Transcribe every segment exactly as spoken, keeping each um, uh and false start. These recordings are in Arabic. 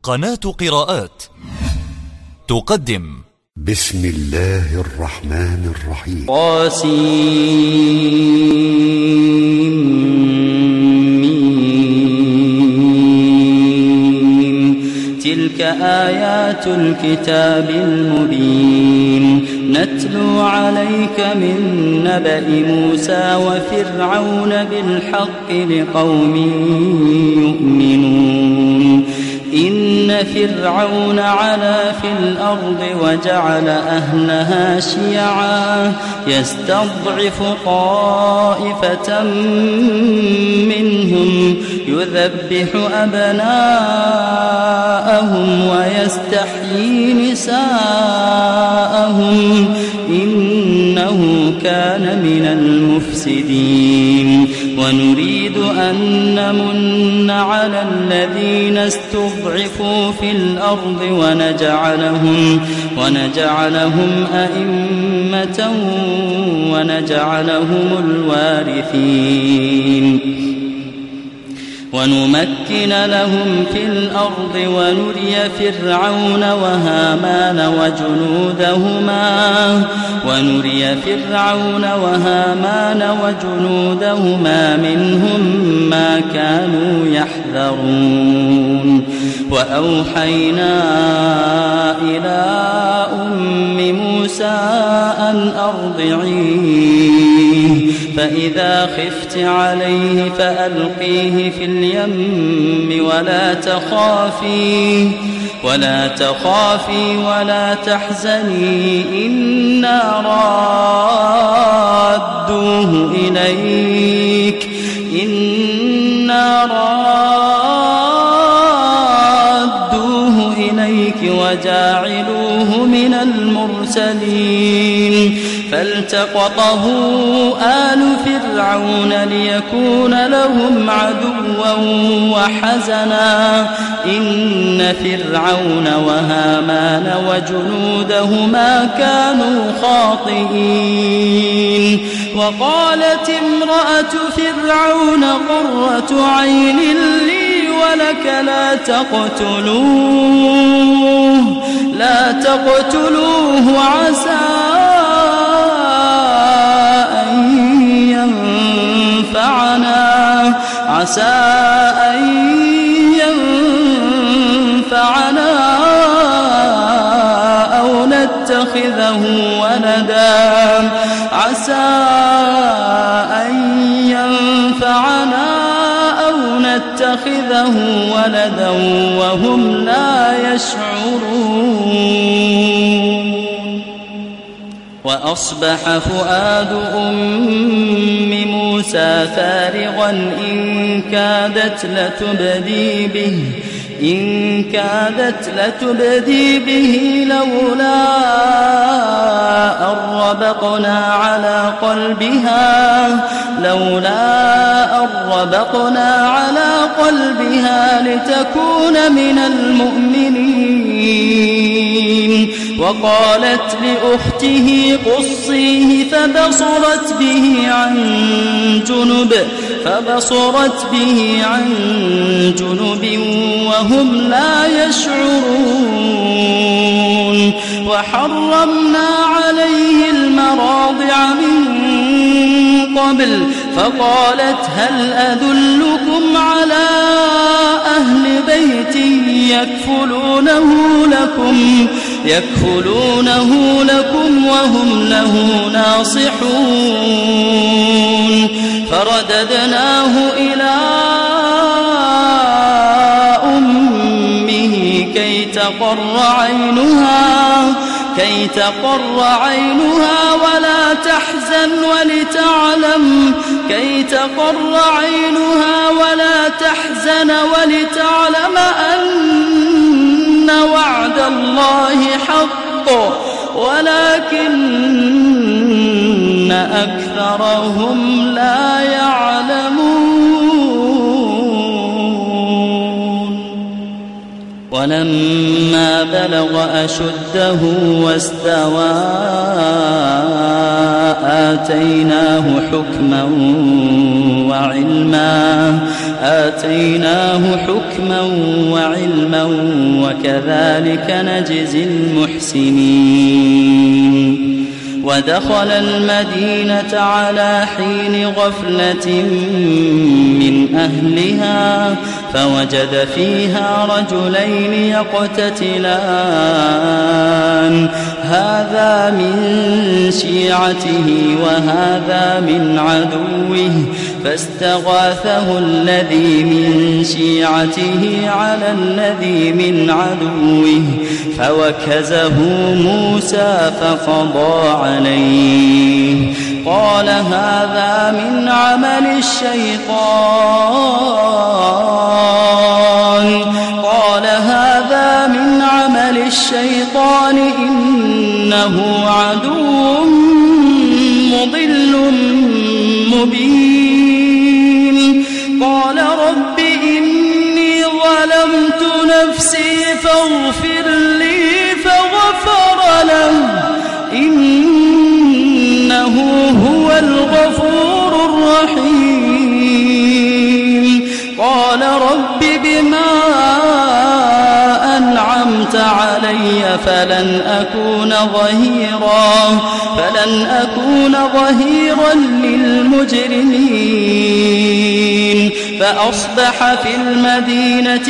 قناة قراءات تقدم بسم الله الرحمن الرحيم. قاسمين. تلك آيات الكتاب المبين نتلو عليك من نبأ موسى وفرعون بالحق لقوم يؤمنون. إن فرعون علا في الأرض وجعل أهلها شيعا يستضعف طائفة منهم يذبح أبناءهم ويستحيي نساءهم إنه كان من المفسدين. ونريد أن نمن على الذين استضعفوا في الأرض ونجعلهم, ونجعلهم أئمة ونجعلهم الوارثين ونمكن لهم في الأرض ونري فرعون وهامان وجنودهما ونري فرعون وهامان وجنودهما منهم ما كانوا يحذرون. وأوحينا إلى أم موسى أن أرضعيه فإذا خفت عليه فألقيه في اليم ولا تخافي ولا تخافي ولا تحزني إنا رادوه إليك إنا رادوه إليك وجاعلوه من المرسلين. فالتقطه آل فرعون ليكون لهم عدوا وحزنا إن فرعون وهامان وجنودهما كانوا خاطئين. وقالت امرأة فرعون قرة عين لي ولك لا تقتلوه لا تقتلوه عسى عسى أن ينفعنا أو نتخذه ولدا عسى أن ينفعنا أو نتخذه ولدا وهم لا يشعرون. وأصبح فؤاد أم موسى فارغا إن كادت لتبدي به إن كادت لتبدي به لولا أن ربطنا على قلبها لولا أن ربطنا على قلبها لتكون من المؤمنين. وقالت لأخته قصيه فبصرت به عن جنب فبصرت به عن جنب وهم لا يشعرون. وحرمنا عليه المراضع من قبل فقالت هل أدلكم على أهل بيت يكفلونه لكم يكفلونه لكم وهم له ناصحون. فرددناه إلى أمه كي تقر عينها كي تقر عينها ولا تحزن ولتعلم كي تقر عينها ولا تحزن ولتعلم أن وعد الله حق ولكن أكثرهم لا يعلمون. ولما بلغ أشده واستوى آتيناه حكما وعلما آتيناه حكما وعلما وكذلك نجزي المحسنين ودخل المدينة على حين غفلة من أهلها فوجد فيها رجلين يقتتلان هذا من شيعته وهذا من عدوه فاستغاثه الذي من شيعته على الذي من عدوه فوكزه موسى فقضى عليه قال هذا من عمل الشيطان قال هذا من عمل الشيطان إنه عدو مضل مبين قال رب إني ظلمت نفسي فاغفر لي فغفر له إنه هو الغفور الرحيم قال رب بما أنعمت علي فلن أكون ظهيرا فلن أكون ظهيرا للمجرمين فأصبح في المدينة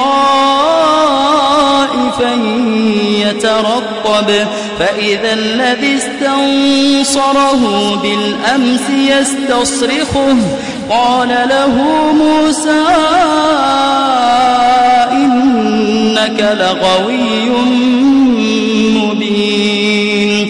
خائفا يترقب فإذا الذي استنصره بالأمس يستصرخه قال له موسى إنك لغوي مبين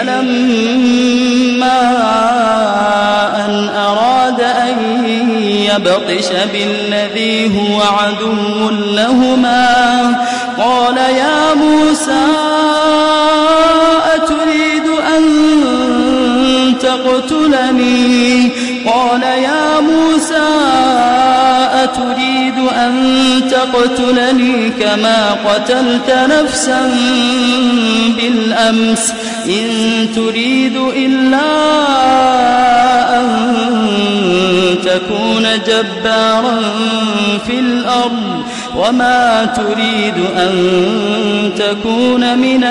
فلما أن أراد أن يبطش بالذي هو عدو لهما قال يا موسى أتريد أن تقتلني قال يا موسى أتريد أن تقتلني كما قتلت نفسا بالأمس إن تريد إلا أن تكون جبارا في الأرض وما تريد أن تكون من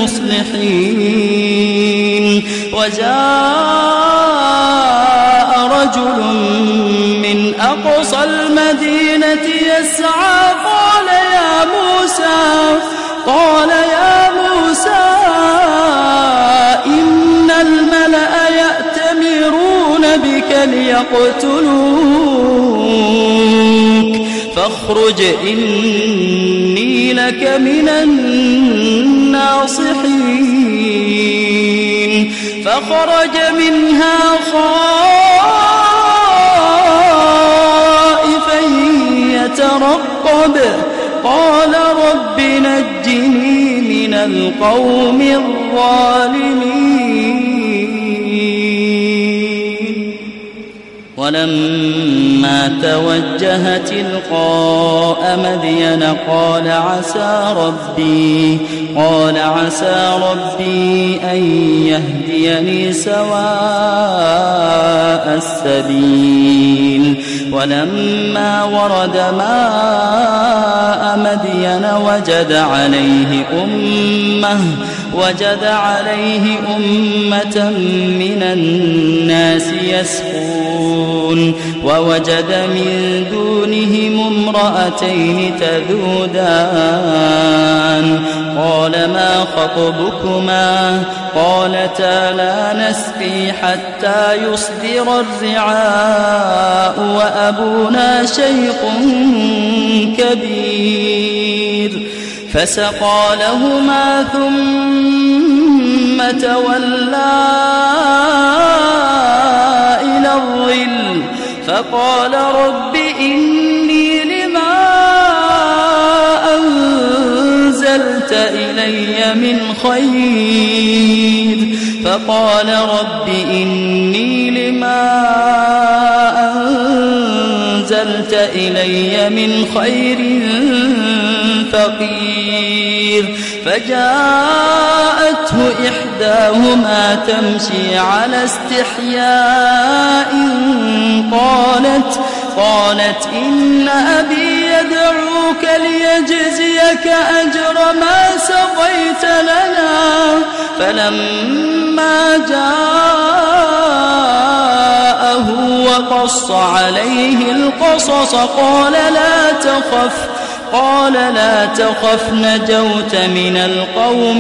المصلحين وجاء رجل من أقصى المدينة يسعى قال يا موسى قال يا موسى إن الملأ يأتمرون بك ليقتلوك فاخرج إني لك من الناصحين فخرج منها خائفا يترقب قال رب نجني من القوم الظالمين ولما توجه تلقاء مدين قال عسى ربي قال عسى ربي أن يهديني سواء السبيل ولما ورد ماء مدين وجد عليه أمة وجد عليه أمة من الناس يسقون ووجد من دونهم امرأتين تذودان قال ما خطبكما قالتا لا نسقي حتى يصدر الرعاء وأبونا شيخ كبير فسقى لهما ثم تولى إلى الظل فقال رب إني لما أنزلت إلي من خير فقال رب إني لما أنزلت إلي من خير فقير فجاءته إحداهما تمشي على استحياء قالت قالت إن أبي يدعوك ليجزيك أجر ما سقيت لنا. فلما جاءه وقص عليه القصص قال لا تخف قال لا تخف نجوت من القوم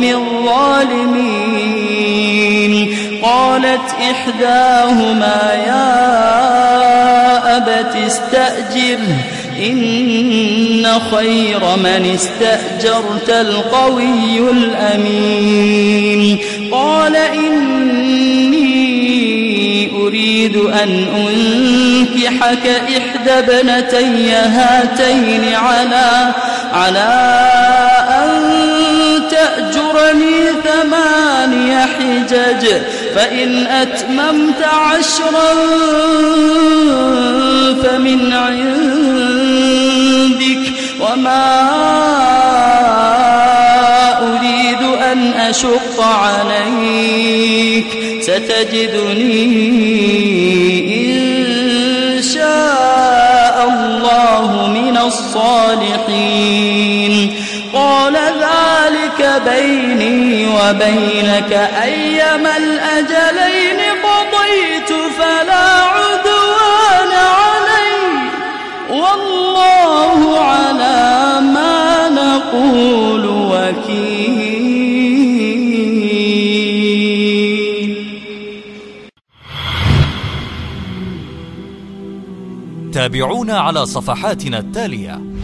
الظالمين. قالت إحداهما يا أبت استأجره إن خير من استأجرت القوي الأمين. قال إني أريد أن أنكحك إحدى ابنتي هاتين على على أن تأجرني ثماني حجج فإن أتممت عشرا فمن عندك وما أريد أن أشق عليك ستجدني إن شاء الله من الصالحين. قال ذلك بيني وبينك أيما الأجلين قضيت فلا عدوان علي والله على ما نقول وكيل. تابعونا على صفحاتنا التالية.